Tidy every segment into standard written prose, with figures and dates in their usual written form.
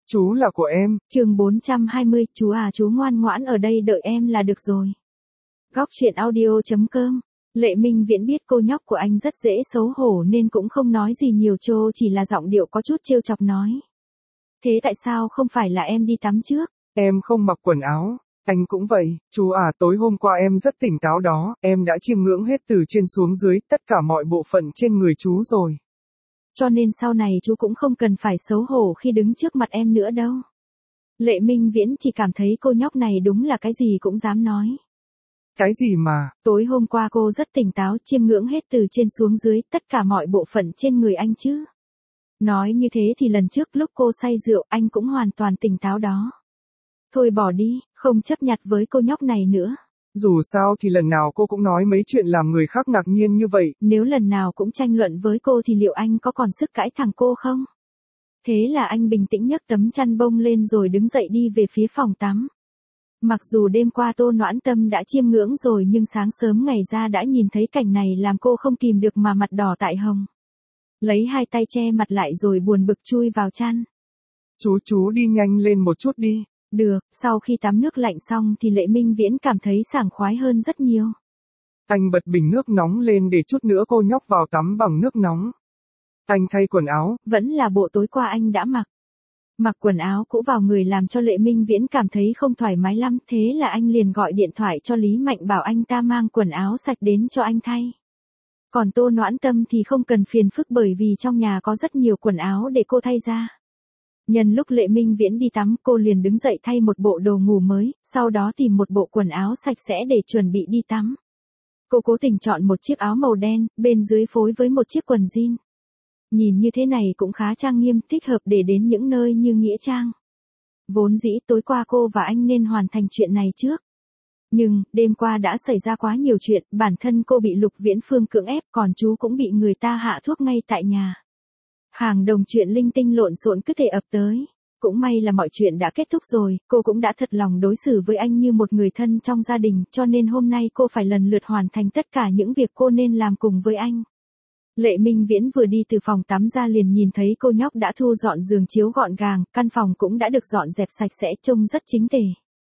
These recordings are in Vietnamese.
Chú là của em. Chương 420, chú à chú ngoan ngoãn ở đây đợi em là được rồi. Góc truyện audio.com. Lệ Minh Viễn biết cô nhóc của anh rất dễ xấu hổ nên cũng không nói gì nhiều, chỉ là giọng điệu có chút trêu chọc nói. Thế tại sao không phải là em đi tắm trước? Em không mặc quần áo. Anh cũng vậy, chú à, tối hôm qua em rất tỉnh táo đó, em đã chiêm ngưỡng hết từ trên xuống dưới, tất cả mọi bộ phận trên người chú rồi. Cho nên sau này chú cũng không cần phải xấu hổ khi đứng trước mặt em nữa đâu. Lệ Minh Viễn chỉ cảm thấy cô nhóc này đúng là cái gì cũng dám nói. Cái gì mà? Tối hôm qua cô rất tỉnh táo, chiêm ngưỡng hết từ trên xuống dưới, tất cả mọi bộ phận trên người anh chứ. Nói như thế thì lần trước lúc cô say rượu anh cũng hoàn toàn tỉnh táo đó. Thôi bỏ đi, không chấp nhặt với cô nhóc này nữa. Dù sao thì lần nào cô cũng nói mấy chuyện làm người khác ngạc nhiên như vậy. Nếu lần nào cũng tranh luận với cô thì liệu anh có còn sức cãi thằng cô không? Thế là anh bình tĩnh nhấc tấm chăn bông lên rồi đứng dậy đi về phía phòng tắm. Mặc dù đêm qua Tô Noãn Tâm đã chiêm ngưỡng rồi nhưng sáng sớm ngày ra đã nhìn thấy cảnh này làm cô không kìm được mà mặt đỏ tại hồng. Lấy hai tay che mặt lại rồi buồn bực chui vào chăn. Chú đi nhanh lên một chút đi. Được, sau khi tắm nước lạnh xong thì Lệ Minh Viễn cảm thấy sảng khoái hơn rất nhiều. Anh bật bình nước nóng lên để chút nữa cô nhóc vào tắm bằng nước nóng. Anh thay quần áo. Vẫn là bộ tối qua anh đã mặc. Mặc quần áo cũ vào người làm cho Lệ Minh Viễn cảm thấy không thoải mái lắm, thế là anh liền gọi điện thoại cho Lý Mạnh bảo anh ta mang quần áo sạch đến cho anh thay. Còn Tô Noãn Tâm thì không cần phiền phức bởi vì trong nhà có rất nhiều quần áo để cô thay ra. Nhân lúc Lệ Minh Viễn đi tắm, cô liền đứng dậy thay một bộ đồ ngủ mới, sau đó tìm một bộ quần áo sạch sẽ để chuẩn bị đi tắm. Cô cố tình chọn một chiếc áo màu đen, bên dưới phối với một chiếc quần jean. Nhìn như thế này cũng khá trang nghiêm, thích hợp để đến những nơi như nghĩa trang. Vốn dĩ tối qua cô và anh nên hoàn thành chuyện này trước. Nhưng, đêm qua đã xảy ra quá nhiều chuyện, bản thân cô bị Lục Viễn Phương cưỡng ép, còn chú cũng bị người ta hạ thuốc ngay tại nhà. Hàng đồng chuyện linh tinh lộn xộn cứ thể ập tới. Cũng may là mọi chuyện đã kết thúc rồi, cô cũng đã thật lòng đối xử với anh như một người thân trong gia đình, cho nên hôm nay cô phải lần lượt hoàn thành tất cả những việc cô nên làm cùng với anh. Lệ Minh Viễn vừa đi từ phòng tắm ra liền nhìn thấy cô nhóc đã thu dọn giường chiếu gọn gàng, căn phòng cũng đã được dọn dẹp sạch sẽ, trông rất chính tề.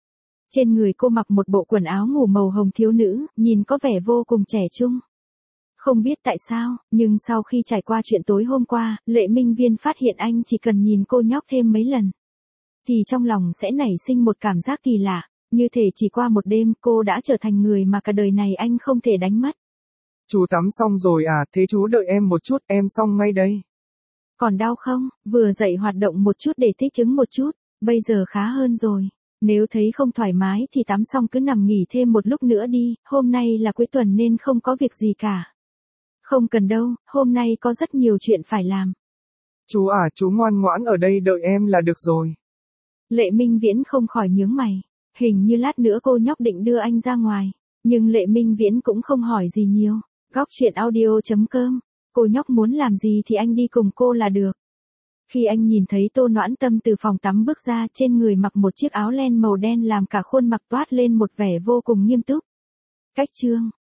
Trên người cô mặc một bộ quần áo ngủ màu hồng thiếu nữ, nhìn có vẻ vô cùng trẻ trung. Không biết tại sao, nhưng sau khi trải qua chuyện tối hôm qua, Lệ Minh Viễn phát hiện anh chỉ cần nhìn cô nhóc thêm mấy lần, thì trong lòng sẽ nảy sinh một cảm giác kỳ lạ, như thể chỉ qua một đêm cô đã trở thành người mà cả đời này anh không thể đánh mất. Chú tắm xong rồi à, thế chú đợi em một chút, em xong ngay đây. Còn đau không? Vừa dậy hoạt động một chút để thích ứng một chút, bây giờ khá hơn rồi. Nếu thấy không thoải mái thì tắm xong cứ nằm nghỉ thêm một lúc nữa đi, hôm nay là cuối tuần nên không có việc gì cả. Không cần đâu, hôm nay có rất nhiều chuyện phải làm. Chú à, chú ngoan ngoãn ở đây đợi em là được rồi. Lệ Minh Viễn không khỏi nhướng mày, hình như lát nữa cô nhóc định đưa anh ra ngoài, nhưng Lệ Minh Viễn cũng không hỏi gì nhiều. Góc truyện audio.com, cô nhóc muốn làm gì thì anh đi cùng cô là được. Khi anh nhìn thấy Tô Noãn Tâm từ phòng tắm bước ra, trên người mặc một chiếc áo len màu đen làm cả khuôn mặt toát lên một vẻ vô cùng nghiêm túc. Cách chương